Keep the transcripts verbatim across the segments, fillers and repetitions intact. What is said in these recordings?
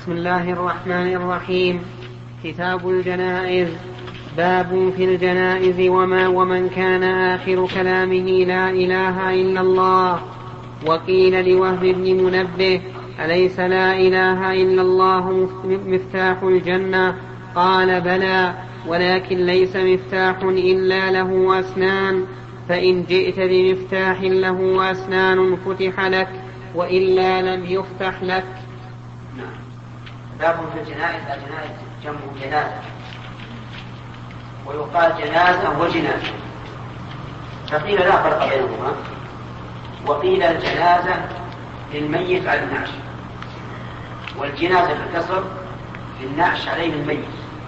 بسم الله الرحمن الرحيم. كتاب الجنائز. باب في الجنائز وما ومن كان آخر كلامه لا إله إلا الله. وقيل لوهب بن منبه أليس لا إله إلا الله مفتاح الجنة؟ قال بلى، ولكن ليس مفتاح إلا له أسنان، فإن جئت بمفتاح له أسنان فتح لك، وإلا لم يفتح لك. باب في الجنائز. الجنائز جمع جنازة، ويقال جنازة وجنازة، فقيل لا فرق بينهما. وقيل الجنازة للميت على النعش، والجنازة بالكسر للنعش عليه الميت.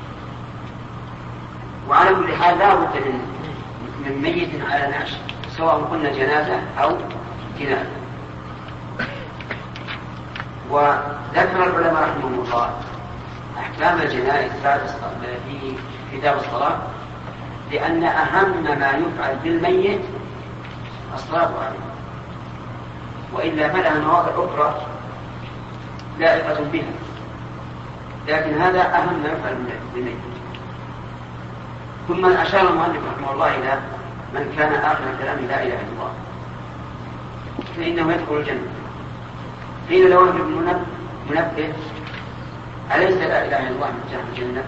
وعلى كل حال لا بد من من ميت على نعش، سواء قلنا جنازة أو جنازة. وذكر العلماء رحمهم الله أحكام الجنائز في كتاب الصلاة، لأن أهم ما يفعل بالميت الصلاة عليه، وإلا فلها مواضع أخرى لائقة بها، لكن هذا أهم ما يفعل بالميت. ثم أشار المؤلف رحمه الله إلى من كان آخر كلام لا إله إلا الله فإنه يدخل الجنة. قيل له ابن منبه أليس لا إله إلا الله مفتاح الجنة؟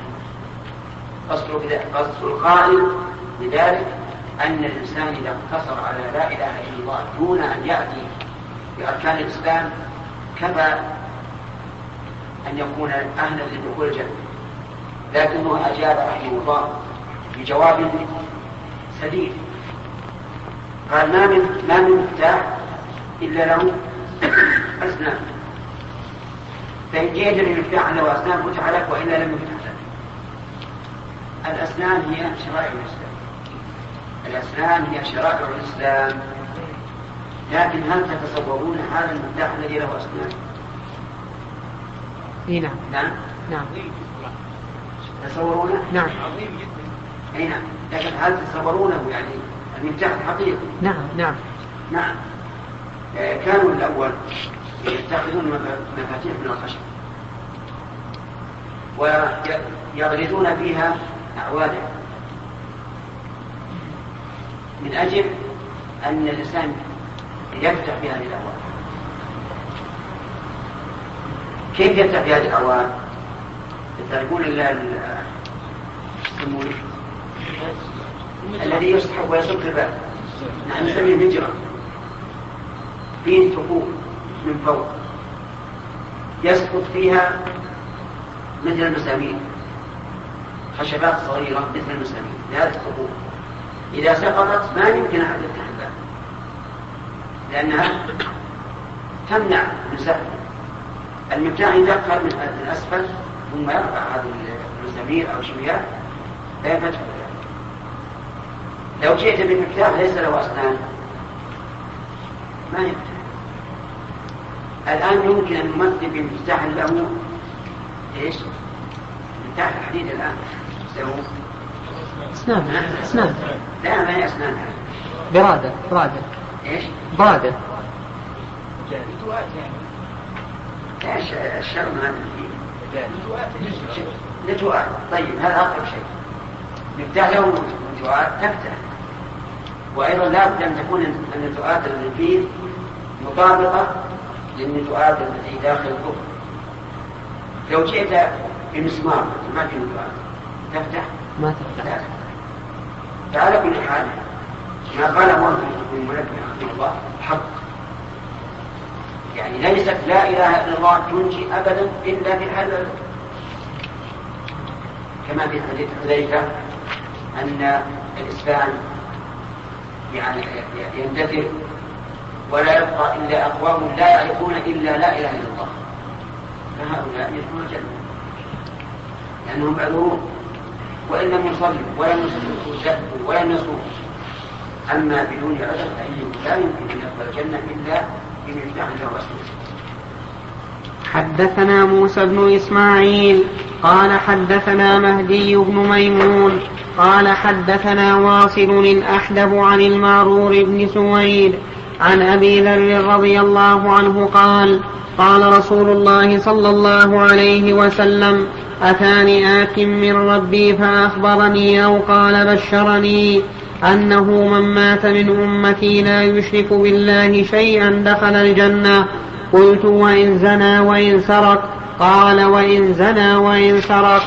قصد القائل بذلك أن الإنسان إذا اقتصر على لا إله إلا الله دون أن يأتي بأركان الإسلام كفى أن يكون أهلا لدخول الجنة. لكنه أجاب رحمه الله بجواب سديد، قال ما من ما من مفتاح إلا له أسنان، فإن جئت بمفتاح له أسنان فتح لك، وإلا لم يفتح لك. الأسنان هي شرائع الإسلام، الأسنان هي شرائع الإسلام. لكن هل تتصورون هذا المفتاح الذي له أسنان؟ نعم نعم نعم تصورونه؟ نعم أي نعم، لكن هل تصورونه يعني المفتاح الحقيقي؟ نعم نعم نعم. كانوا الأول يتخذون مفاتيح من الخشب ويغرزون فيها أعوادا من أجل أن الإنسان يفتح بهذه الأعواد. كيف يفتح بهذه الأعواد؟ تعرفون الذي يسحب ويسك الباب، نحن نسميه مجرى، فيه ثقوب من فوق يسقط فيها مثل المسامير، خشبات صغيرة مثل المسامير لهذه الثقوب. إذا سقطت ما يمكن أحد يفتح الباب، لأنها تمنع من سحب. المفتاح يدخل من الأسفل ثم يرفع هذه المسامير أو شويات لا يفتح الباب. لو جئت بالمفتاح ليس له أسنان ما يفتح. الآن يمكن أن نمثل بمفتاح له إيش؟ مفتاح الحديد الآن سووا أسنان أسنان لا ما هي أسنان، برادة برادة إيش؟ برادة إيش الشر من هذا الفيل؟ نتوءات. طيب هذا أقرب شيء. مفتاح له نتوءات تفتح، وأيضا لا بد أن تكون النتوءات الفيل مطابقة للنتوءات التي داخل الكفر. لو جئت بمسمار ما في نتوءات تفتح ما تفتح. فعلى كل حال ما قال الله من منبه رحمه الله حق، يعني ليست لا إله إلا الله تنجي أبدا إلا في الحلال، كما في حديث حذيفة أن الإسلام يعني يندثر ولا يبقى إلا أقوام لا يعرفون إلا لا إله إلا الله، فهؤلاء يدخلون الجنة لأنهم معذورون، وإن لم يصلوا ولم يزكوا ولم يصوموا. أما بدون عذر فإنه لا يمكن أن يدخل الجنة إلا بمفتاح له أسنان. حدثنا موسى بن إسماعيل قال حدثنا مهدي بن ميمون قال حدثنا واصل الأحدب عن المعرور بن سويد عن أبي ذر رضي الله عنه قال قال رسول الله صلى الله عليه وسلم أتاني آت من ربي فأخبرني أو قال بشرني أنه من مات من أمتي لا يشرك بالله شيئا دخل الجنة. قلت وإن زنى وإن سرق؟ قال وإن زنى وإن سرق.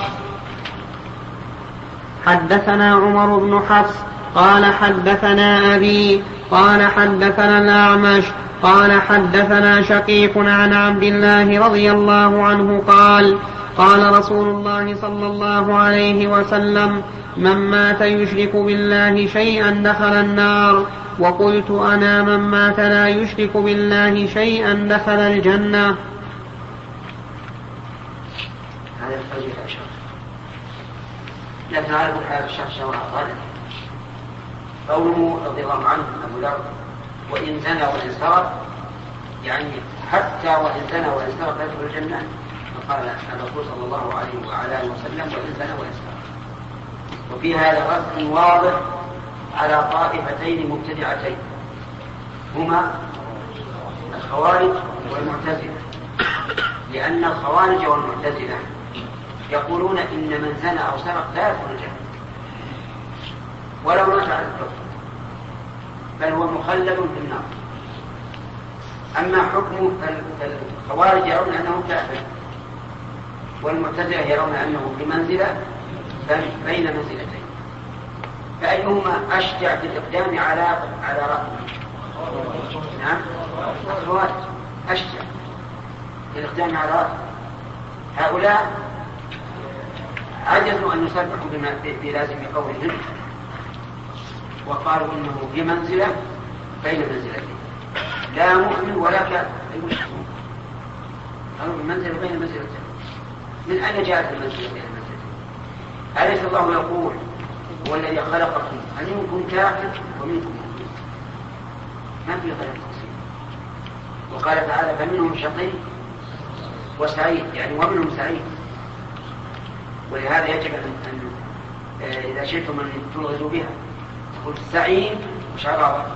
حدثنا عمر بن حفص قال حدثنا أبي قال حدثنا الأعمش قال حدثنا شقيق عن عبد الله رضي الله عنه قال قال رسول الله صلى الله عليه وسلم من مات يشرك بالله شيئا دخل النار. وقلت أنا من مات لا يشرك بالله شيئا دخل الجنة. هذا الفريق الأشهر لا تعرف حال الشخص وأعطانه. قوله رضي الله عنه أبو ذر وإن زنى وإن سرق يعني حتى وإن زنى وإن سرق يدخل الجنة. فقال الرسول صلى الله عليه وعلى آله وسلم وإن زنى وإن سرق. وفي هذا رد واضح على طائفتين مبتدعتين هما الخوارج والمعتزلة. لأن الخوارج والمعتزلة يقولون إن من زنى أو سرق لا يدخل الجنة ولو مات على الكفر بل هو مخلد في النار. أما حكم الخوارج يرون أنه كافر والمعتزلة يرون أنه بمنزلة بين منزلتين. فأيهما أشجع في الإقدام على على رأيه؟ نعم الخوارج أشجع في الإقدام على رأيه. هؤلاء عجزوا أن يصدقوا بلازم قولهم وقالوا إنه بمنزلة بين منزلتين لا مؤمن ولا كافر. قالوا بمنزلة بين منزلتين. من أين جاءت المنزلة بين المنزلتين؟ أليس الله يقول هو الذي خلقكم هل منكم كافر ومنكم مؤمن؟ ما في غير تقسيم. وقال تعالى فمنهم شقي وسعيد يعني ومنهم سعيد. ولهذا يجب أن إذا شئتم أن تلغزوا بها تقول سعيد مش عرافة.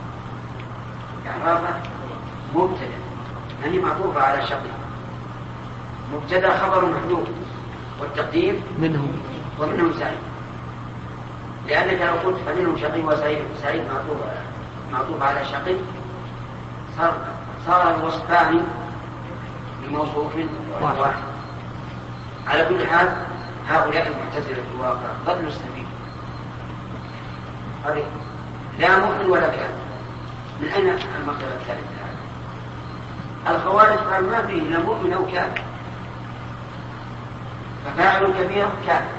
عرافة مبتدأ يعني معطوفة على شقي. مبتدأ خبر محذوف والتقدير منهم ومنهم سعيد. لأنك لو قلت فمنهم شقي وسعيد سعيد معطوف معطوف على شقي صار صار الوصفان بموصوف واحد. على كل حال هؤلاء المعتزلة في الواقع ضلوا السبيل. لا مؤمن ولا كافر. من أين المرتبة الثالثة؟ الخوارج قال ما فيه لا مؤمن أو كافر ففاعل كبير كافر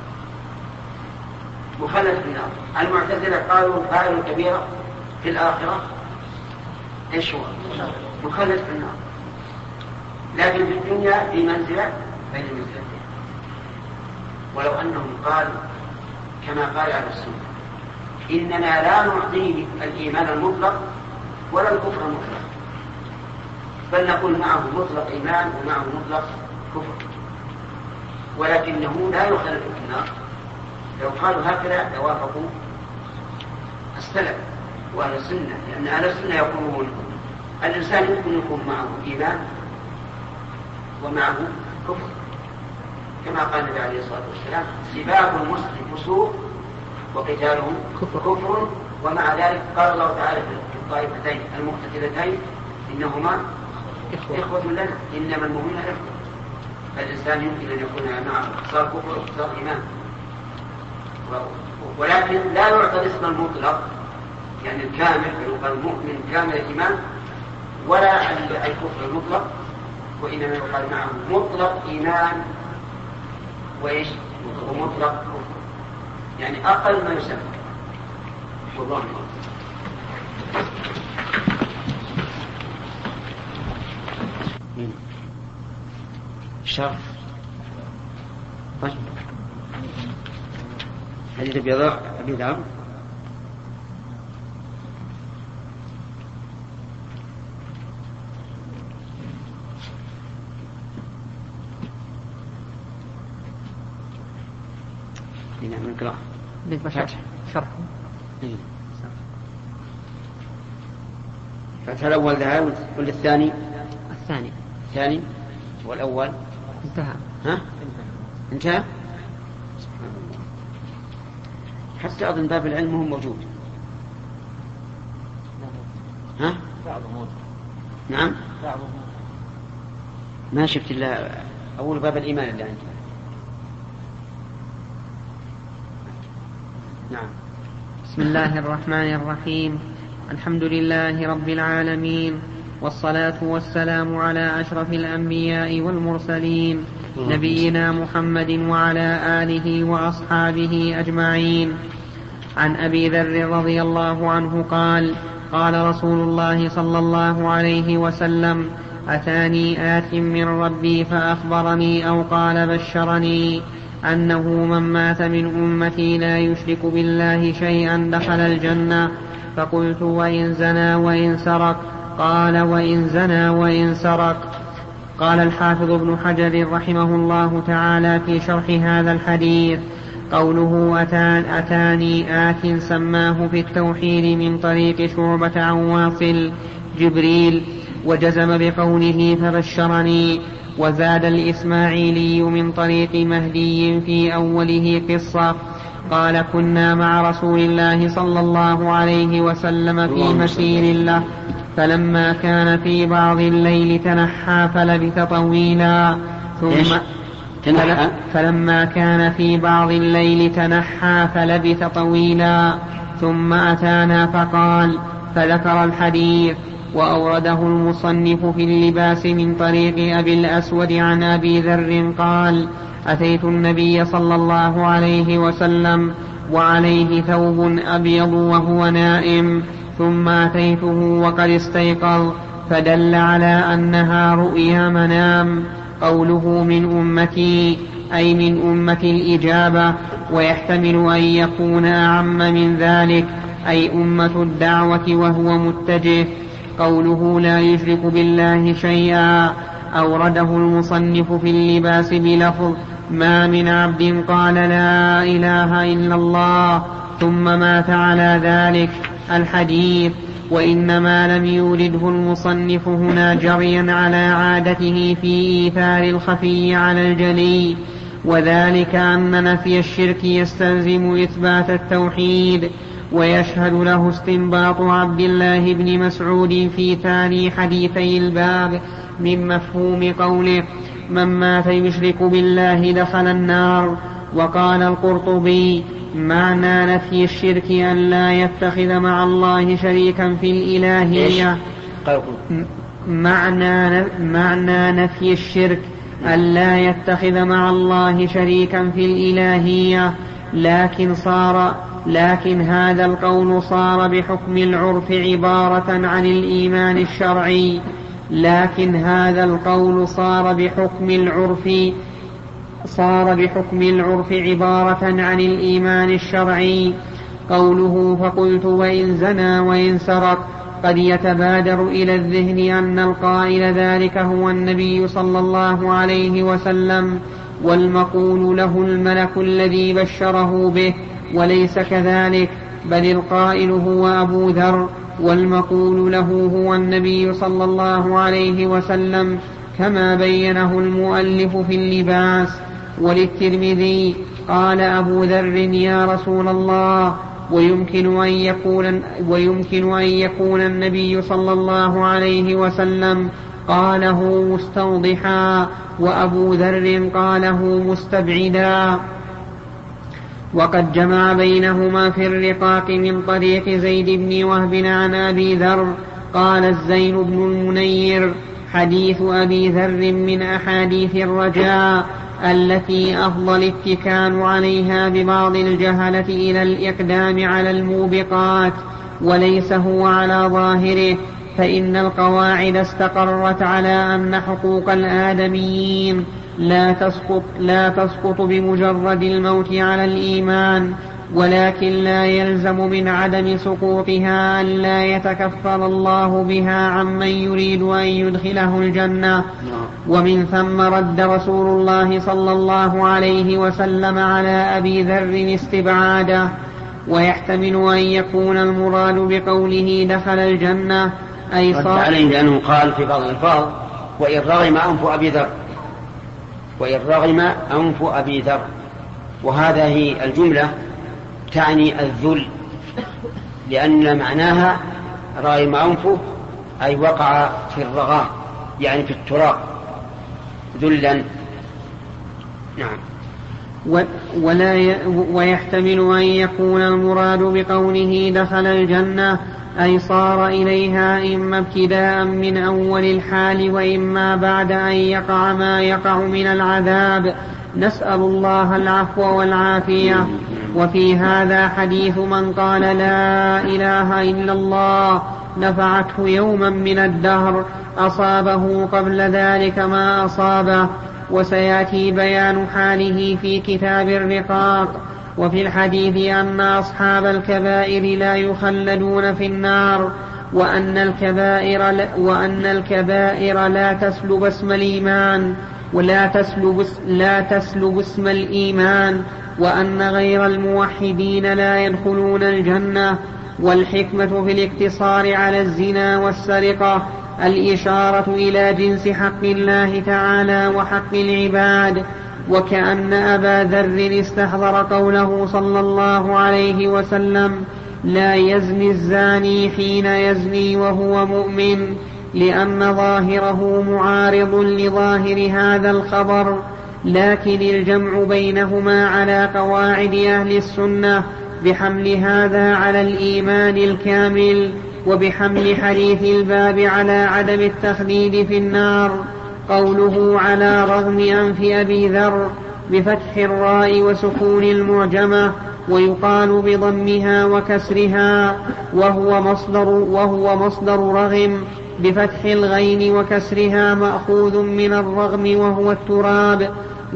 مخلد في النار. المعتزلة قالوا فاعل كبير في الآخرة إيش هو؟ مخلد في النار. لكن في الدنيا في منزلة بين المنزلتين. ولو أنهم قالوا كما قال أهل السنة إننا لا نعطيه الإيمان المطلق ولا الكفر المطلق بل نقول معه مطلق إيمان ومعه مطلق كفر ولكنه لا يخلد في النار. لو قالوا هكذا توافقوا السلف وأهل السنة. لأن أهل السنة يقولون الإنسان يمكن يكون معه إيمان ومعه كفر كما قال النبي عليه الصلاة والسلام سباب المسلم فسوق وقتاله كفر. كفر. ومع ذلك قال الله تعالى في الطائفتين المقتتلتين إنهما إخوة, إخوة لنا إنما المؤمنون إخوة. فالإنسان يمكن أن يكون معه صار كفر وصار إيمان ولكن لا يعطى الاسم المطلق يعني الكامل فيقال المؤمن كامل الإيمان ولا الكفر المطلق وإنما يقال معه مطلق إيمان وإيش ومطلق كفر يعني أقل ما يسمى. والله الشرف طيب حديث بيضاء أبي ذر نعمل القراءة شرح شرح فتح الأول ذهب والثاني الثاني الثاني والأول انتهى. ها انتهى. حتى أظن باب العلم هو موجود. ها نعم ما شفت إلا أول باب الإيمان اللي عندي. نعم. بسم الله الرحمن الرحيم. الحمد لله رب العالمين، والصلاة والسلام على أشرف الأنبياء والمرسلين نبينا محمد وعلى آله وأصحابه أجمعين. عن أبي ذر رضي الله عنه قال: قال رسول الله صلى الله عليه وسلم: أتاني آت من ربي فأخبرني أو قال بشرني أنه من مات من أمتي لا يشرك بالله شيئا دخل الجنة. فقلت: وإن زنى وإن سرق؟ قال: وإن زنى وإن سرق. قال الحافظ ابن حجر رحمه الله تعالى في شرح هذا الحديث: قوله أتان أتاني آت سماه في التوحيد من طريق شعبة عن واصل جبريل، وجزم بقوله فبشرني. وزاد الإسماعيلي من طريق مهدي في أوله قصة قال: كنا مع رسول الله صلى الله عليه وسلم في مسير له، فلما كان في بعض الليل تنحى فلبث طويلا ثم تنحى؟ فلما كان في بعض الليل تنحى فلبث طويلا ثم أتانا فقال، فذكر الحديث. وأورده المصنف في اللباس من طريق أبي الأسود عن أبي ذر قال: أتيت النبي صلى الله عليه وسلم وعليه ثوب أبيض وهو نائم، ثم أتيته وقد استيقظ، فدل على أنها رؤيا منام. قوله من أمتي أي من أمة الإجابة، ويحتمل أن يكون أعم من ذلك أي أمة الدعوة وهو متجه. قوله لا يشرك بالله شيئا أورده المصنف في اللباس بلفظ: ما من عبد قال لا إله إلا الله ثم مات على ذلك الحديث. وإنما لم يورده المصنف هنا جريا على عادته في إيثار الخفي على الجلي، وذلك أن نفي الشرك يستلزم إثبات التوحيد. ويشهد له استنباط عبد الله بن مسعود في ثاني حديثي الباب من مفهوم قوله: من مات يشرك بالله دخل النار. وقال القرطبي: معنى نفي الشرك أن لا يتخذ مع الله شريكا في الإلهية. معنى, معنى نفي الشرك أن لا يتخذ مع الله شريكا في الإلهية، لكن صار لكن هذا القول صار بحكم العرف عبارة عن الإيمان الشرعي لكن هذا القول صار بحكم العرف صار بحكم العرف عبارة عن الإيمان الشرعي. قوله فقلت وإن زنى وإن سرق قد يتبادر إلى الذهن أن القائل ذلك هو النبي صلى الله عليه وسلم، والمقول له الملك الذي بشره به، وليس كذلك، بل القائل هو أبو ذر، والمقول له هو النبي صلى الله عليه وسلم، كما بينه المؤلف في اللباس. وللترمذي قال أبو ذر يا رسول الله، ويمكن أن يكون, ويمكن أن يكون النبي صلى الله عليه وسلم قاله مستوضحا، وأبو ذر قاله مستبعدا. وقد جمع بينهما في الرقاق من طريق زيد بن وهب عن أبي ذر قال الزين بن المنير: حديث أبي ذر من أحاديث الرجاء التي أفضل الاتكال عليها ببعض الجهلة إلى الإقدام على الموبقات، وليس هو على ظاهره، فإن القواعد استقرت على أن حقوق الآدميين لا تسقط, لا تسقط بمجرد الموت على الإيمان، ولكن لا يلزم من عدم سقوطها أن لا يتكفل الله بها عمن يريد أن يدخله الجنة. ومن ثم رد رسول الله صلى الله عليه وسلم على أبي ذر استبعاده. ويحتمل أن يكون المراد بقوله دخل الجنة أي صار عليه لأنه قال في بعض الألفاظ وإن رغم أنف أبي ذر وإن رغم أنف أبي ذر، وهذه الجملة تعني الذل، لأن معناها رغم أنفه أي وقع في الرغام يعني في التراب ذلا. نعم. ولا ي... ويحتمل أن يكون المراد بقوله دخل الجنة أي صار إليها إما ابتداء من أول الحال وإما بعد أن يقع ما يقع من العذاب، نسأل الله العفو والعافية. وفي هذا حديث من قال لا إله إلا الله نفعته يوما من الدهر أصابه قبل ذلك ما أصابه، وسيأتي بيان حاله في كتاب الرقاق. وفي الحديث أن أصحاب الكبائر لا يخلدون في النار، وأن الكبائر لا, وأن الكبائر لا تسلب اسم الإيمان ولا تسلب, لا تسلب اسم الإيمان، وأن غير الموحدين لا يدخلون الجنة. والحكمة في الاقتصار على الزنا والسرقة الإشارة إلى جنس حق الله تعالى وحق العباد. وكأن أبا ذر استحضر قوله صلى الله عليه وسلم لا يزني الزاني حين يزني وهو مؤمن، لأن ظاهره معارض لظاهر هذا الخبر، لكن الجمع بينهما على قواعد أهل السنة بحمل هذا على الإيمان الكامل، وبحمل حديث الباب على عدم التخليد في النار. قوله على رغم أنف أبي ذر بفتح الراء وسكون المعجمة، ويقال بضمها وكسرها، وهو مصدر, وهو مصدر رغم بفتح الغين وكسرها مأخوذ من الرغم وهو التراب،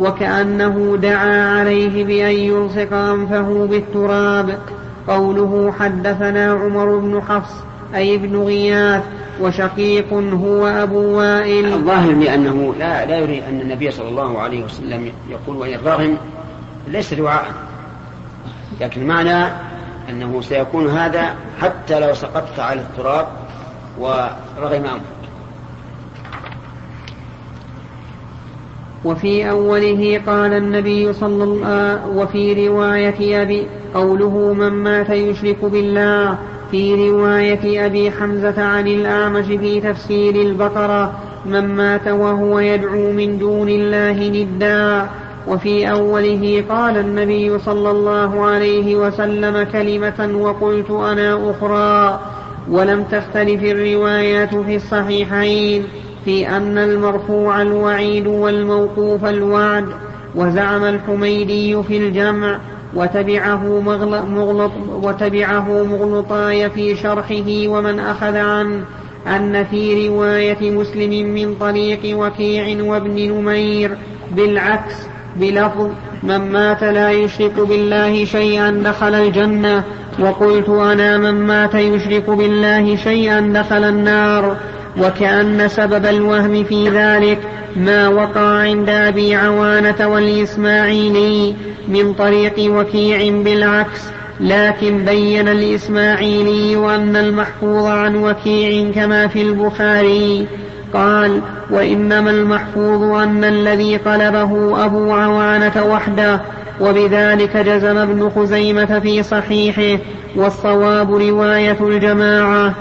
وكأنه دعا عليه بأن يلصق أنفه بالتراب. قوله حدثنا عمر بن حفص أي ابن غياث وشقيق هو أبو وائل. الظاهر لأنه لا, لا يريد أن النبي صلى الله عليه وسلم يقول وإن رغم ليس دعاء، لكن معنى أنه سيكون هذا حتى لو سقطت على التراب ورغم أنفه. وفي أوله قال النبي صلى الله عليه وسلم وفي رواية أبي قوله من مات يشرك بالله، في رواية أبي حمزة عن الأعمش في تفسير البقرة من مات وهو يدعو من دون الله ندا. وفي أوله قال النبي صلى الله عليه وسلم كلمة وقلت أنا أخرى. ولم تختلف الروايات في الصحيحين في أن المرفوع الوعيد والموقوف الوعد. وزعم الحميدي في الجمع وتبعه مغلط وتبعه مغلطاي في شرحه ومن أخذ عنه أن في رواية مسلم من طريق وكيع وابن نمير بالعكس بلفظ من مات لا يشرك بالله شيئا دخل الجنة، وقلت أنا من مات يشرك بالله شيئا دخل النار. وكأن سبب الوهم في ذلك ما وقع عند أبي عوانة والإسماعيلي من طريق وكيع بالعكس، لكن بين الإسماعيلي أن المحفوظ عن وكيع كما في البخاري. قال وإنما المحفوظ أن الذي قلبه أبو عوانة وحده، وبذلك جزم ابن خزيمة في صحيحه، والصواب رواية الجماعة.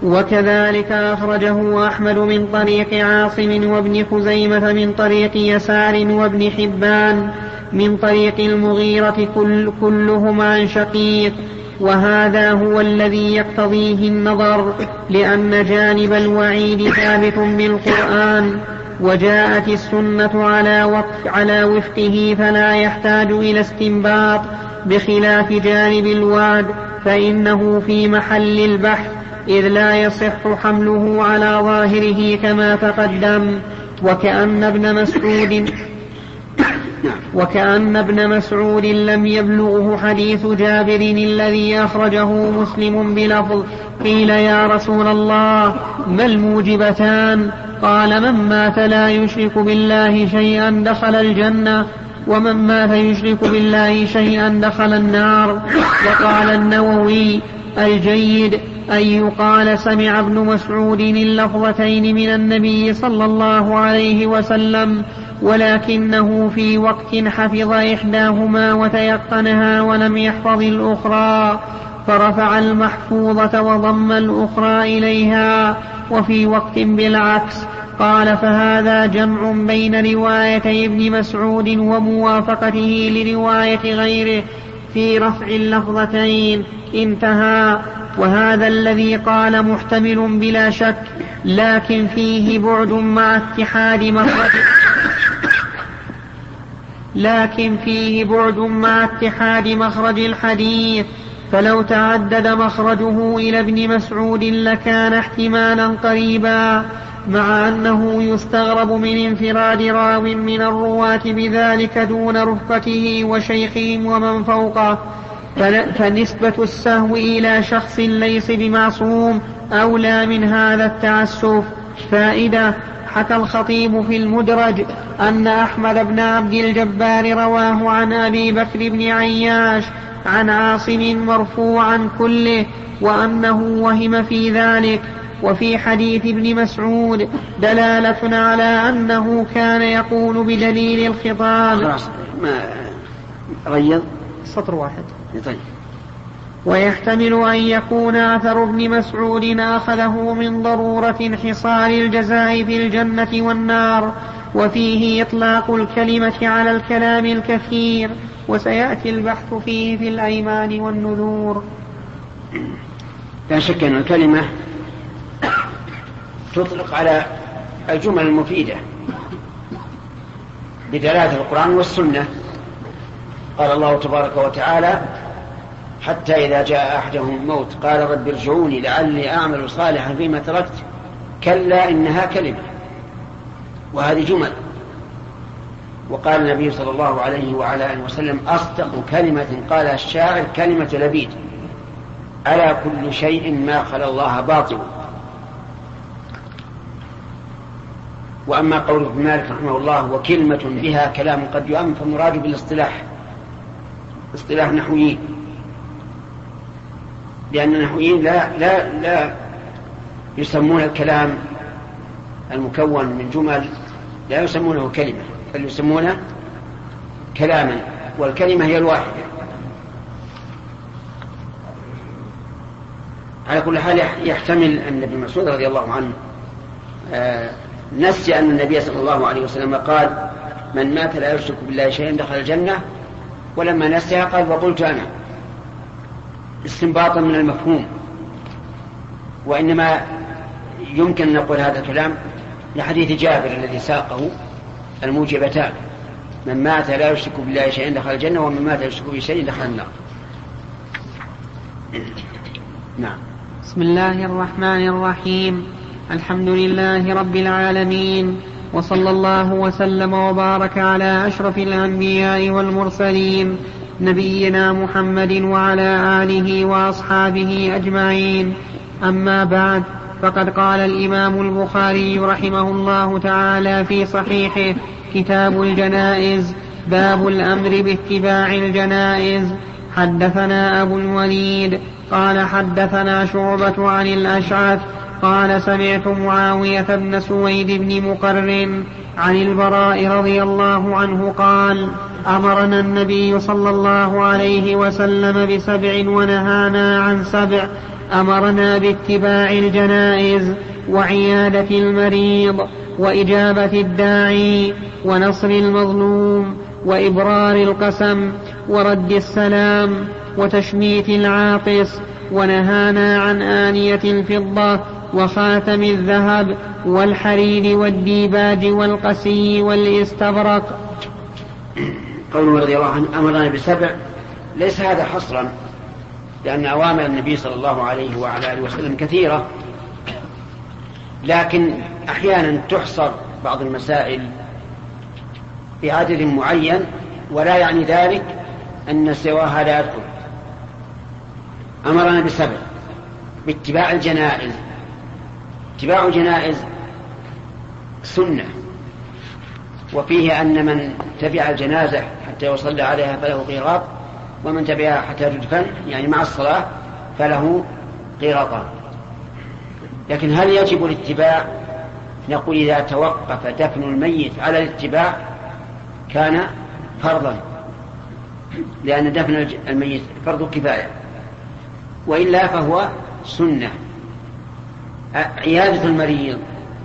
وكذلك أخرجه أحمد من طريق عاصم وابن خزيمة من طريق يسار وابن حبان من طريق المغيرة كل كلهم عن شقيق. وهذا هو الذي يقتضيه النظر، لأن جانب الوعيد ثابت بالقرآن، وجاءت السنة على وفق على وفقه، فلا يحتاج إلى استنباط، بخلاف جانب الوعد فإنه في محل البحث، إذ لا يصح حمله على ظاهره كما تقدم. وكأن ابن مسعود وكأن ابن مسعود لم يبلغه حديث جابر الذي أخرجه مسلم بلفظ قيل يا رسول الله ما الموجبتان؟ قال من مات لا يشرك بالله شيئا دخل الجنة، ومن مات يشرك بالله شيئا دخل النار. وقال النووي الجيد أن يقال سمع ابن مسعود اللفظتين من النبي صلى الله عليه وسلم، ولكنه في وقت حفظ إحداهما وتيقنها ولم يحفظ الأخرى، فرفع المحفوظة وضم الأخرى إليها، وفي وقت بالعكس. قال: فهذا جمع بين رواية ابن مسعود وموافقته لرواية غيره في رفع اللفظتين. انتهى. وهذا الذي قال محتمل بلا شك، لكن فيه بعد مع اتحاد مخرج لكن فيه بعد مع اتحاد مخرج الحديث، فلو تعدد مخرجه إلى ابن مسعود لكان احتمالا قريبا، مع أنه يستغرب من انفراد راو من الرواة بذلك دون رفقته وشيخهم ومن فوقه، فنسبة السهو إلى شخص ليس بمعصوم أولى من هذا التعسف. فائدة: حكى الخطيب في المدرج أن أحمد بن عبد الجبار رواه عن أبي بكر بن عياش عن عاصم مرفوعا كله، وأنه وهم في ذلك. وفي حديث ابن مسعود دلالة على أنه كان يقول بدليل الخطاب. ما غيظ سطر واحد. طيب. ويحتمل أن يكون أثر ابن مسعود أخذه من ضرورة حصار الجزاء في الجنة والنار، وفيه إطلاق الكلمة على الكلام الكثير، وسيأتي البحث فيه في الأيمان والنذور. لا شك أن الكلمة تطلق على الجمل المفيدة بدلالة القرآن والسنة. قال الله تبارك وتعالى: حتى إذا جاء أحدهم الموت قال رب ارجعوني لعلي أعمل صالحا فيما تركت كلا إنها كلمة. وهذه جمل. وقال النبي صلى الله عليه وعلى آله وسلم: أصدق كلمة قالها الشاعر كلمة لبيد، ألا كل شيء ما خلا الله باطل. وأما قول ابن مالك رحمه الله: وكلمة بها كلام قد يؤمن، فالمراد بالاصطلاح اصطلاح نحويين، لأن النحويين لا, لا, لا يسمون الكلام المكون من جمل لا يسمونه كلمة، بل يسمونه كلاما، والكلمة هي الواحدة. على كل حال يحتمل أن ابن مسعود رضي الله عنه آه نسي أن النبي صلى الله عليه وسلم قال: من مات لا يشرك بالله شيئا دخل الجنة، ولما نسيها قال: وقلت أنا، استنباطا من المفهوم. وإنما يمكن أن نقول هذا الكلام لحديث جابر الذي ساقه الموجبتان: من مات لا يشرك بالله شيئا دخل الجنة، ومن مات يشرك بشيء دخل النار. نعم. بسم الله الرحمن الرحيم. الحمد لله رب العالمين، وصلى الله وسلم وبارك على أشرف الأنبياء والمرسلين، نبينا محمد وعلى آله وأصحابه أجمعين. أما بعد، فقد قال الإمام البخاري رحمه الله تعالى في صحيحه: كتاب الجنائز، باب الأمر باتباع الجنائز. حدثنا أبو الوليد قال حدثنا شعبة عن الأشعث قال سمعت معاوية بن سويد بن مقرن عن البراء رضي الله عنه قال: أمرنا النبي صلى الله عليه وسلم بسبع ونهانا عن سبع. أمرنا باتباع الجنائز، وعيادة المريض، وإجابة الداعي، ونصر المظلوم، وإبرار القسم، ورد السلام، وتشميت العاطس. ونهانا عن آنية الفضة، وخاتم الذهب، والحرير، والديباج، والقسي، والاستبرق. قوله رضي الله عنه أمرنا بسبع، ليس هذا حصرا، لأن أوامر النبي صلى الله عليه وعلى آله وسلم كثيرة، لكن أحيانا تحصر بعض المسائل بعدد معين، ولا يعني ذلك أن سواها لا يدخل. أمرنا بسبع: باتباع الجنائز. اتباع الجنائز سنة، وفيه أن من تبع الجنازة حتى يصلى عليها فله قيراط، ومن تبعها حتى تدفن يعني مع الصلاة فله قيراطان. لكن هل يجب الاتباع؟ نقول إذا توقف دفن الميت على الاتباع كان فرضا، لأن دفن الميت فرض كفاية، وإلا فهو سنة. عيادة المريض،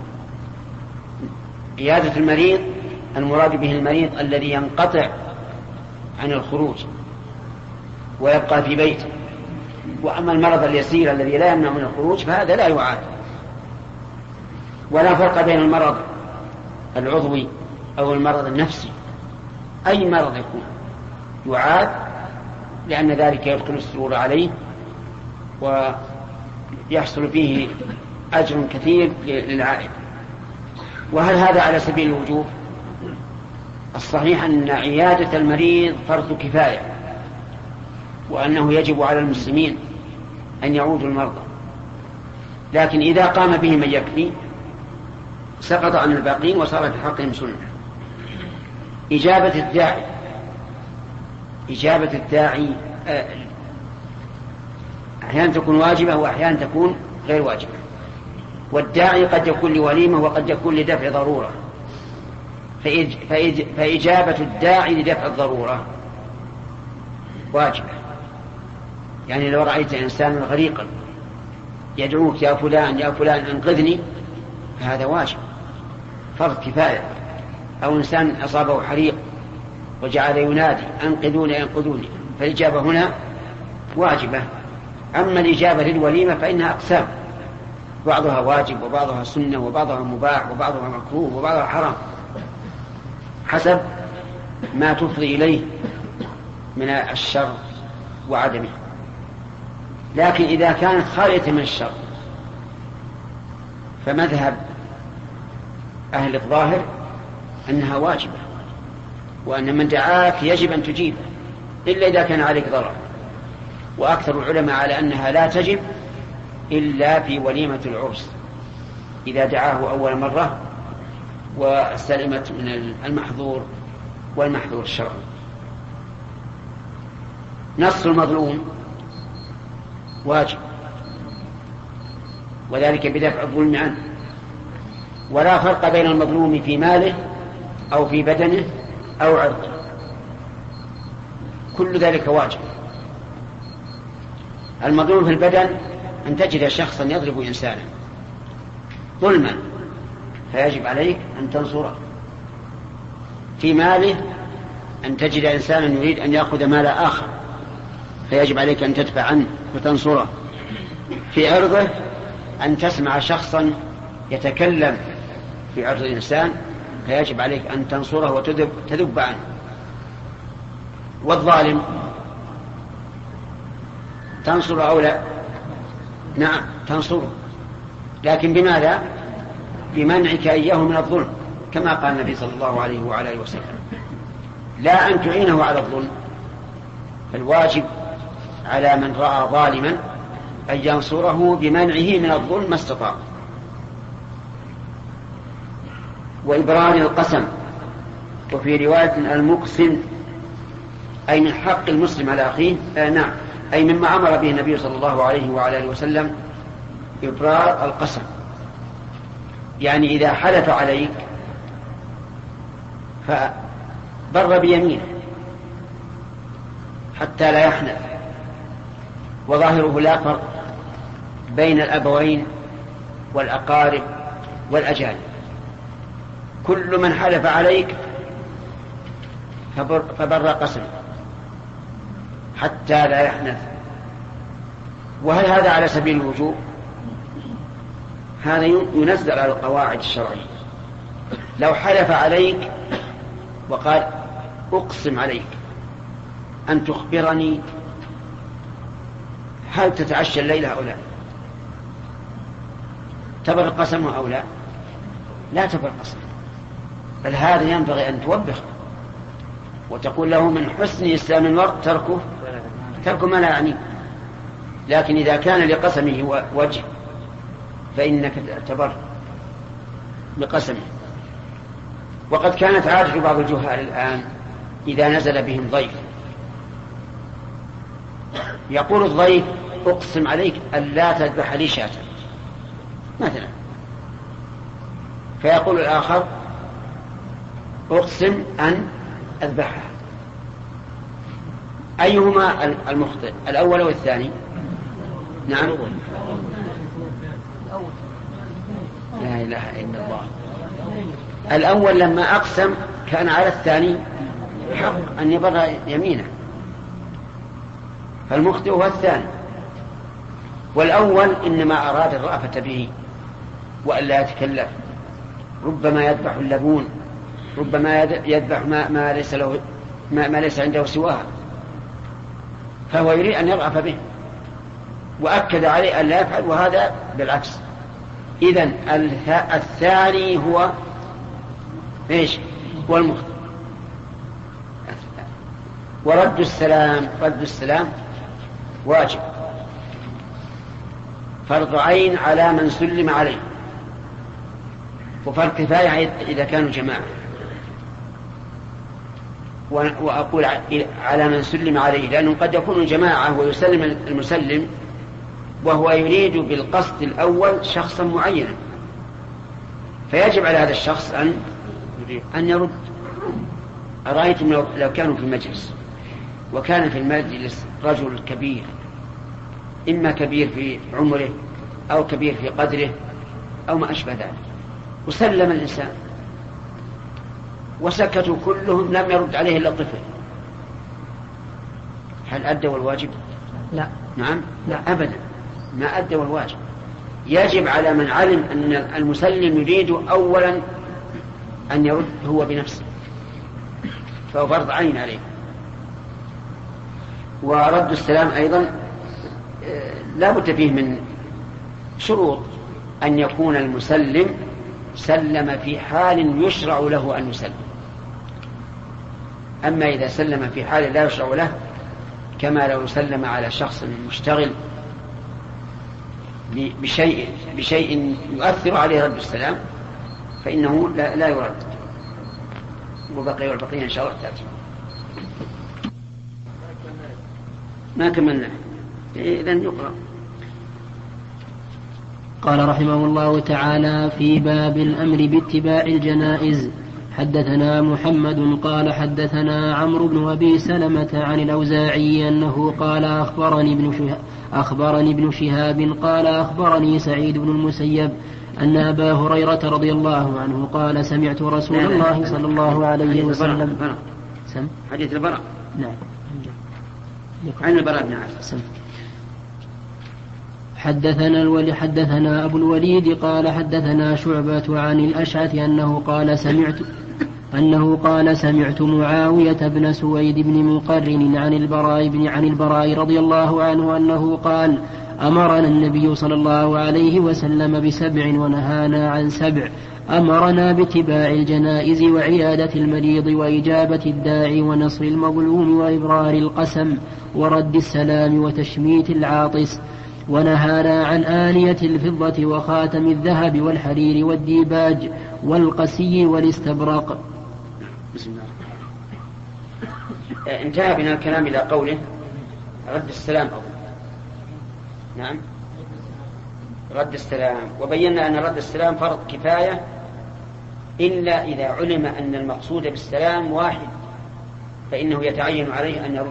عيادة المريض المراد به المريض الذي ينقطع عن الخروج ويبقى في بيته، وأما المرض اليسير الذي لا يمنع من الخروج فهذا لا يعاد. ولا فرق بين المرض العضوي أو المرض النفسي، أي مرض يكون يعاد، لأن ذلك يدخل السرور عليه ويحصل فيه أجر كثير للعائد. وهل هذا على سبيل الوجوب؟ الصحيح أن عيادة المريض فرض كفاية، وأنه يجب على المسلمين أن يعودوا المرضى، لكن إذا قام به من يكفي سقط عن الباقين وصار في حقهم سنة. إجابة الداعي، إجابة الداعي أحيانا تكون واجبة وأحيانا تكون غير واجبة، والداعي قد يكون لوليمة وقد يكون لدفع ضرورة، فإجابة الداعي لدفع الضرورة واجبة. يعني لو رأيت إنسانا غريقا يدعوك يا فلان يا فلان انقذني، فهذا واجب فرض كفاية. أو إنسان أصابه حريق وجعل ينادي أنقذوني أنقذوني، فالإجابة هنا واجبة. أما الإجابة للوليمة فإنها أقسام، بعضها واجب وبعضها سنة وبعضها مباح وبعضها مكروه وبعضها حرام، حسب ما تفضي إليه من الشر وعدمه. لكن إذا كانت خالية من الشر فمذهب أهل الظاهر أنها واجبة، وأن من دعاك يجب أن تجيبه إلا إذا كان عليك ضرر. وأكثر العلماء على أنها لا تجب إلا في وليمة العرس إذا دعاه أول مرة واستلمت من المحظور والمحظور الشرعي. نص المظلوم واجب، وذلك بدفع الظلم عنه، ولا فرق بين المظلوم في ماله أو في بدنه أو عرضه، كل ذلك واجب. المظلوم في البدن أن تجد شخصا يضرب إنسانا ظلما فيجب عليك أن تنصره. في ماله أن تجد إنسانا يريد أن يأخذ مال آخر فيجب عليك أن تدفع عنه وتنصره. في عرضه أن تسمع شخصا يتكلم في عرض الإنسان فيجب عليك أن تنصره وتذب عنه. والظالم تنصر أو لا؟ نعم تنصره، لكن بماذا؟ بمنعك إياه من الظلم، كما قال النبي صلى الله عليه وعلى آله وسلم، لا أن تعينه على الظلم. فالواجب على من رأى ظالما أن ينصره بمنعه من الظلم ما استطاع. وإبرار القسم، وفي رواية المقسم أي من حق المسلم على أخيه، آه نعم أي مما أمر به النبي صلى الله عليه وعلى آله وسلم إبرار القسم، يعني إذا حلف عليك فبر بيمينه حتى لا يحنث. وظاهره لا فرق بين الأبوين والأقارب والأجانب، كل من حلف عليك فبر, فبر قسم حتى لا يحنث. وهل هذا على سبيل الوجوب؟ هذا ينزل على القواعد الشرعية. لو حلف عليك وقال أقسم عليك أن تخبرني هل تتعشى الليلة أو لا، تبر القسم أو لا؟ لا تبر القسم، بل هذا ينبغي أن توبخ وتقول له من حسن إسلام المرء تركه تركه ما لا يعني. لكن إذا كان لقسمه وجه فإنك تبر بقسمه. وقد كانت عادة بعض الجهال الآن إذا نزل بهم ضيف يقول الضيف أقسم عليك أن لا تذبح لي شاة، مثلا، فيقول الآخر أقسم أن أذبحها، أيهما المخطئ، الأول أو الثاني؟ نعم، لا إله إلا الله. الأول لما أقسم كان على الثاني حق أن يبرأ يمينه، فالمخطئ هو الثاني. والأول إنما أراد الرأفة به وأن لا يتكلف، ربما يذبح اللبون، ربما يذبح ما, ما, ليس, له ما, ما ليس عنده سواها، فهو يريد أن يرأف به وأكد عليه أن لا يفعل، وهذا بالعكس. إذن الثاني هو إيش؟ هو المخطئ. ورد السلام، رد السلام واجب، فرض عين على من سلم عليه، وفرض كفاية إذا كانوا جماعة. وأقول على من سلم عليه لأنه قد يكون جماعة ويسلم المسلم وهو يريد بالقصد الأول شخصا معينا، فيجب على هذا الشخص أن أن يرد. أرأيتم لو كانوا في مجلس وكان في المجلس رجل كبير، إما كبير في عمره أو كبير في قدره أو ما أشبه ذلك، وسلم الإنسان وسكتوا كلهم، لم يرد عليه إلا الطفل، هل أدوا الواجب؟ لا. نعم؟ لا أبدا، ما أدوا الواجب. يجب على من علم أن المسلم يريد أولا أن يرد هو بنفسه، فهو فرض عين عليه. ورد السلام أيضا لا بد فيه من شروط، أن يكون المسلم سلم في حال يشرع له أن يسلم. أما إذا سلم في حال لا يشرع له، كما لو سلم على شخص مشتغل بشيء, بشيء يؤثر عليه رد السلام، فإنه لا, لا يرد. وبقي والبقية إن شاء الله تأتي. ما كملنا، إذن يقرأ. قال رحمه الله تعالى: في باب الأمر باتباع الجنائز. حدثنا محمد قال حدثنا عمرو بن أبي سلمة عن الأوزاعي أنه قال أخبرني ابن شهاب, أخبرني ابن شهاب قال أخبرني سعيد بن المسيب أن أبا هريرة رضي الله عنه قال: سمعت رسول الله صلى الله عليه وسلم. سم حديث البراء. نعم، عن البراء بن عازب. حدثنا الولي حدثنا أبو الوليد قال حدثنا شعبة عن الأشعث أنه قال سمعت أنه قال سمعت معاوية بن سويد بن مقرن عن البراء بن عن البراء رضي الله عنه أنه قال: أمرنا النبي صلى الله عليه وسلم بسبع ونهانا عن سبع. أمرنا باتباع الجنائز وعيادة المريض وإجابة الداعي ونصر المظلوم وإبرار القسم ورد السلام وتشميت العاطس. ونهانا عن آنية الفضة وخاتم الذهب والحرير والديباج والقسي والاستبرق. بسم الله. انتهى بنا الكلام إلى قوله رد السلام أو نعم رد السلام، وبينا أن رد السلام فرض كفاية إلا إذا علم أن المقصود بالسلام واحد، فإنه يتعين عليه أن يرد.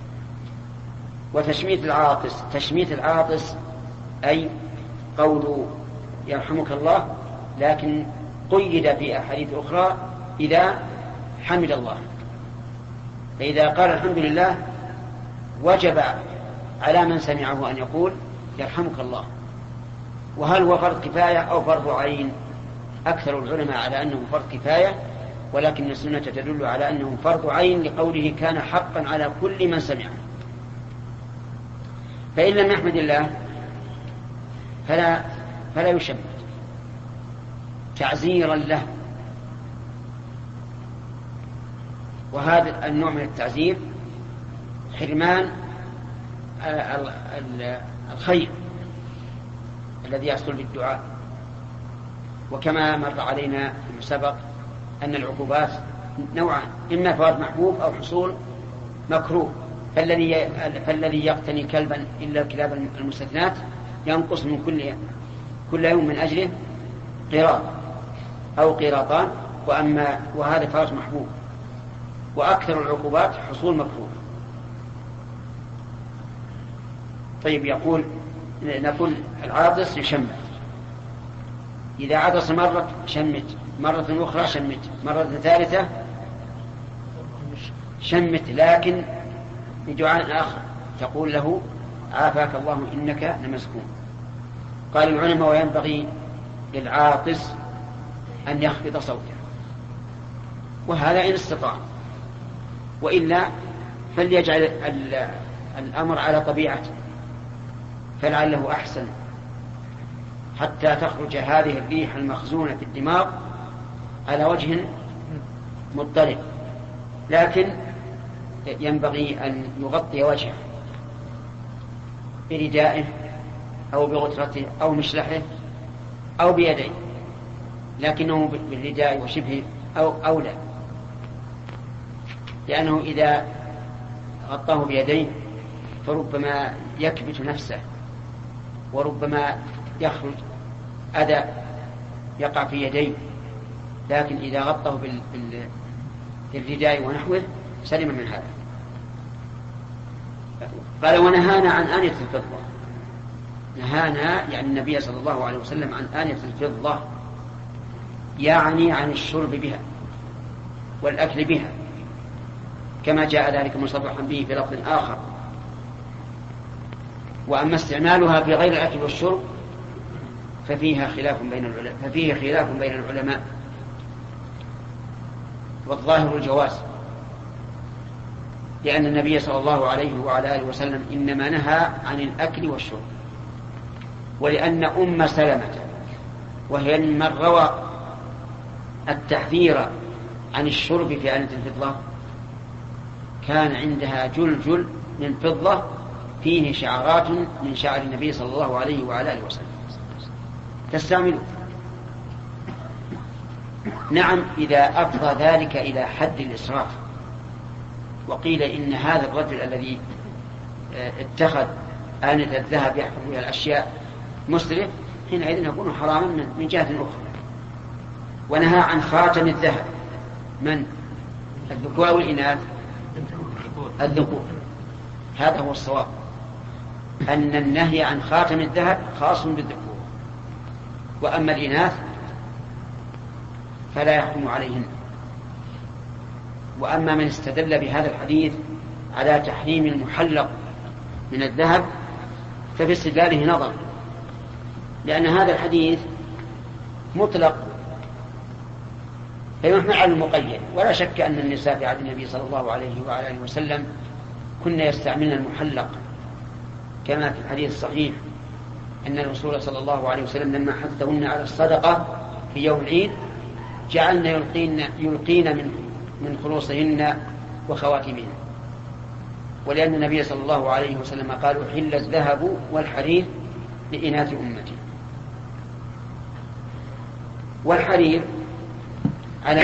وتشميت العاطس، تشميت العاطس أي قول يرحمك الله، لكن قيد في أحاديث أخرى إذا حمد الله، فإذا قال الحمد لله وجب على من سمعه أن يقول يرحمك الله. وهل هو فرض كفاية أو فرض عين؟ أكثر العلماء على أنه فرض كفاية، ولكن السنة تدل على أنه فرض عين لقوله كان حقا على كل من سمعه. فإن لم يحمد الله فلا, فلا يشمت تعزيرا له. وهذا النوع من التعزير حرمان الخير الذي يحصل بالدعاء. وكما مر علينا في سبق أن العقوبات نوعان: إما فوات محبوب أو حصول مكروه. فالذي فالذي يقتني كلبا إلا الكلاب المستثنات ينقص من كل كل يوم من أجله قيراط أو قيراطان، وأما وهذا فرج محبوب. وأكثر العقوبات حصول مكروه. طيب يقول نقول العاطس يشمت، إذا عطس مرة شمت، مرة أخرى شمت، مرة ثالثة شمت، لكن بدعاء آخر تقول له عافاك الله إنك لمسكون. قال العلماء وينبغي للعاطس أن يخفض صوته، وهذا إن استطاع، وإلا فليجعل الأمر على طبيعته، فلعله أحسن حتى تخرج هذه الريح المخزونة في الدماغ على وجه مضطرب. لكن ينبغي أن يغطي وجهه بردائه أو بغترته أو مشلحه أو بيديه، لكنه بالرداء وشبه أو أولى، لأنه إذا غطاه بيديه فربما يكبت نفسه، وربما يخرج أذى يقع في يديه، لكن إذا غطاه بالرداء ونحوه سلم من هذا. قال ونهانا عن آنية الفضة. نهانا يعني النبي صلى الله عليه وسلم عن آنية الفضة، يعني عن الشرب بها والأكل بها، كما جاء ذلك مصرحا به في لفظ آخر. وأما استعمالها في غير الأكل والشرب ففيها خلاف بين العلماء ففيه خلاف بين العلماء والظاهر الجواز، لأن النبي صلى الله عليه وعلى آله وسلم إنما نهى عن الأكل والشرب، ولأن أم سلمة وهي من روى التحذير عن الشرب في آنية الفضة كان عندها جلجل من فضة فيه شعرات من شعر النبي صلى الله عليه وعلى آله وسلم تستعمله. نعم إذا أفضى ذلك إلى حد الإسراف، وقيل إن هذا الرجل الذي اتخذ آنية الذهب يحفظ بها الأشياء مسرف، حينئذ يكون حراما من جهة أخرى. ونهى عن خاتم الذهب من الذكور والإناث؟ الذكور. هذا هو الصواب، أن النهي عن خاتم الذهب خاص بالذكور، وأما الإناث فلا يحكم عليهن. وأما من استدل بهذا الحديث على تحريم المحلق من الذهب ففي استدلاله نظر، لأن هذا الحديث مطلق فيحمل على المقيد. ولا شك أن النساء في عهد النبي صلى الله عليه وعلى آله وسلم كنا يستعملن المحلق، كما في الحديث الصحيح أن الرسول صلى الله عليه وسلم لما حثهن على الصدقة في يوم العيد جعلن يلقين, يلقين من, من خلوصهن وخواتمهن، ولأن النبي صلى الله عليه وسلم قال حل الذهب والحرير لإناث أمتي. والحرير على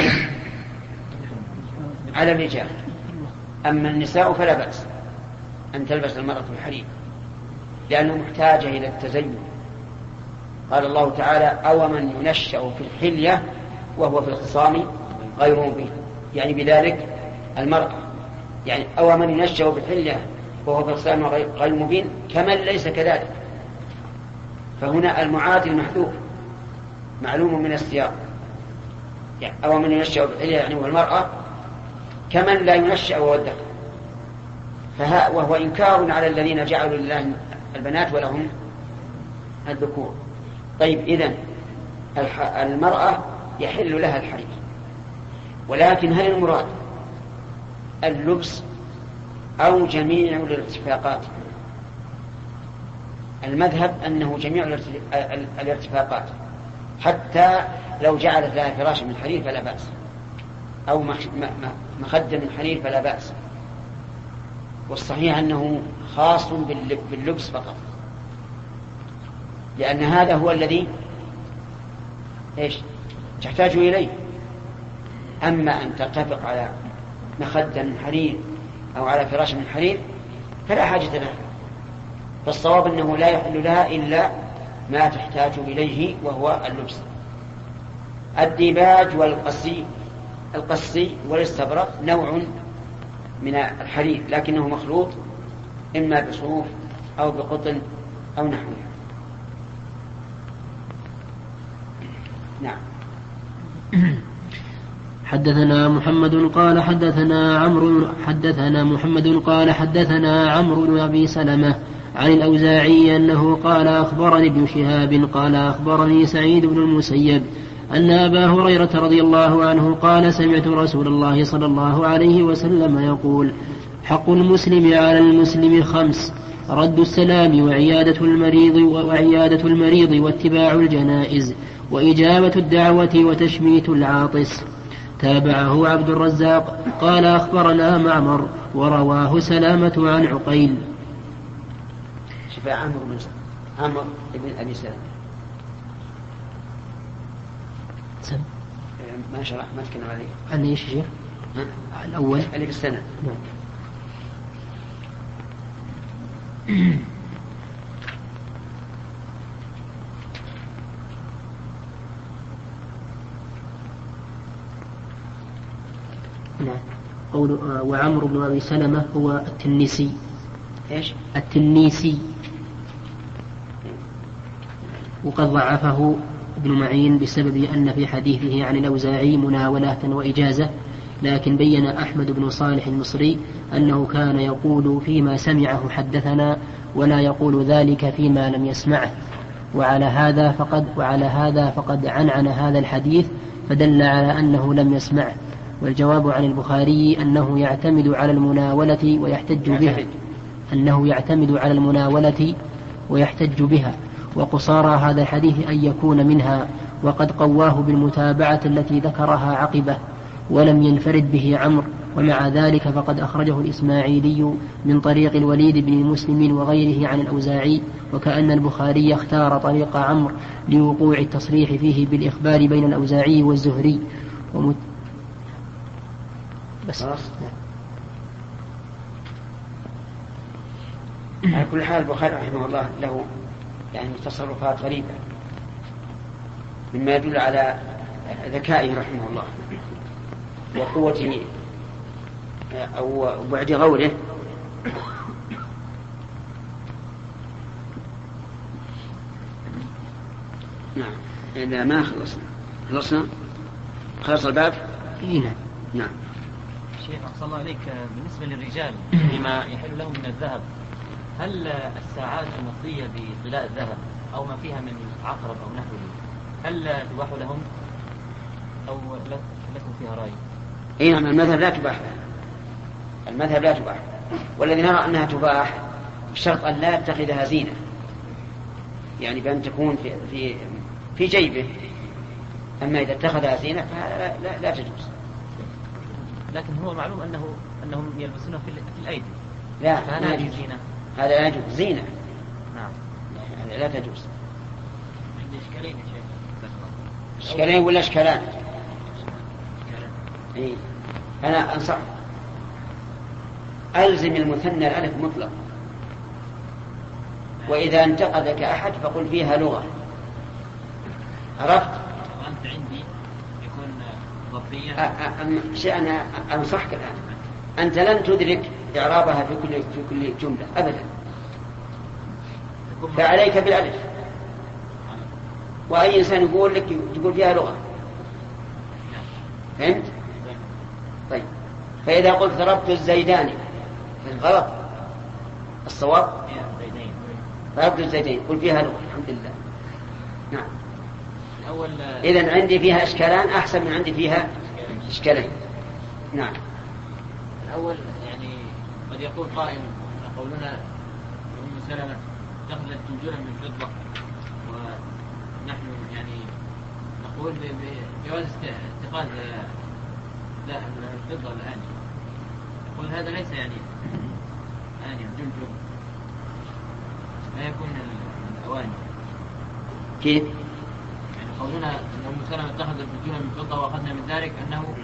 على الرجال، أما النساء فلا بأس أن تلبس المرأة الحرير لأنه محتاجة إلى التزين. قال الله تعالى أو من ينشأ في الحلية وهو في الخصام غير مبين، يعني بذلك المرأة، يعني أو من ينشأ في الحلية وهو في الخصام غير مبين كمن ليس كذلك. فهنا المعادل محذوف معلوم من السياق، يعني أو من ينشأ في الحلية يعني هو المرأة كمن لا ينشأ وهو الذكر، فها وهو إنكار على الذين جعلوا لله البنات ولهم الذكور. طيب إذن المرأة يحل لها الحرير، ولكن هل المراد اللبس أو جميع الارتفاقات؟ المذهب أنه جميع الارتفاقات، حتى لو جعلت لها فراشا من حرير فلا بأس، أو مخدة من حرير فلا بأس. والصحيح أنه خاص باللبس فقط، لأن هذا هو الذي إيش تحتاج إليه. أما أن تتفق على مخدة من حرير أو على فراش من حرير فلا حاجة لها. فالصواب أنه لا يحل لها إلا ما تحتاج إليه وهو اللبس. الديباج والقصي القصي والاستبرق نوع من الحرير لكنه مخلوط إما بصوف أو بقطن أو نحوه. نعم. حدثنا محمد قال حدثنا عمرو حدثنا محمد قال حدثنا عمرو بن أبي سلمة عن الأوزاعي أنه قال أخبرني ابن شهاب قال أخبرني سعيد بن المسيب أن أبا هريرة رضي الله عنه قال سمعت رسول الله صلى الله عليه وسلم يقول حق المسلم على المسلم خمس: رد السلام وعيادة المريض وعيادة المريض واتباع الجنائز وإجابة الدعوة وتشميت العاطس. تابعه عبد الرزاق قال أخبرنا معمر ورواه سلامة عن عقيل. شفاء عمرو بن عمرو بن أبي سلمة سم. ما شرح ما تكلم عليه عن ايش شيخ؟ الأول اللي في السنة. نعم. نعم. قول وعمرو بن أبي سلمة هو التنيسي. إيش؟ التنيسي، وقد ضعفه ابن معين بسبب أن في حديثه عن الأوزاعي مناولة وإجازة، لكن بين أحمد بن صالح المصري أنه كان يقول فيما سمعه حدثنا ولا يقول ذلك فيما لم يسمعه، وعلى هذا فقد وعلى هذا فقد عنعن هذا الحديث فدل على أنه لم يسمعه. والجواب عن البخاري أنه يعتمد على المناولة ويحتج بها أنه يعتمد على المناولة ويحتج بها وقصارى هذا الحديث أن يكون منها، وقد قواه بالمتابعة التي ذكرها عقبه ولم ينفرد به عمرو. ومع ذلك فقد أخرجه الإسماعيلي من طريق الوليد بن مسلم وغيره عن الأوزاعي، وكأن البخاري اختار طريق عمرو لوقوع التصريح فيه بالإخبار بين الأوزاعي والزهري ومت... بس على كل حال البخاري رحمه الله له يعني تصرفات غريبة مما يدل على ذكائه رحمه الله وقوة أو بعد غوره. نعم. إذا ما خلصنا خلصنا خلص الباب. نعم. نعم. شيخ أحسن الله عليك، بالنسبة للرجال لما يحل لهم من الذهب، هل الساعات المطلية بطلاء الذهب أو ما فيها من عقرب أو نحوه هل تباح لهم أو لكم فيها رأي؟ إيه نعم، المذهب لا تباح، المذهب لا تباح، والذي نرى أنها تباح بشرط أن لا يتخذها زينة، يعني بأن تكون في في في جيبه، أما إذا اتخذها زينة فلا لا, لا تجوز. لكن هو معلوم أنه أنهم يلبسونه في الأيدي. لا فهذا يجوز زينة. هذا لا يجوز زينة. نعم. هذا لا تجوز. عندي إشكالين يا شيخ. إشكالين ولا إشكالان؟ إيه. أنا أنصح ألزم المثنى الألف مطلق، وإذا انتقدك أحد فقل فيها لغة. عرفت؟ أنت عندي يكون ضبطية. شيء أنا أنصحك الآن، أنت لن تدرك إعرابها في كل في كل جملة أبدا، فعليك بالألف، وأي إنسان يقول لك تقول فيها لغة. فهمت؟ طيب، فإذا قلت ضربت الزيداني غلط، الصواب ضربت الزيدين قل فيها لغة. الحمد لله. نعم. الأول إذن عندي فيها إشكالان أحسن من عندي فيها إشكالين. نعم. الأول يعني قد يقول قائل قولنا أم سلمة دخلت جنجلا من فضة، ونحن يعني نقول بجواز اتخاذ لا الفضة الآن، يقول هذا ليس يعني آن الجنجل، لا يكون الأواني. كيف؟ يعني قولنا أن أم سلمة اتخذت جنجلا من فضة وأخذنا من ذلك أنه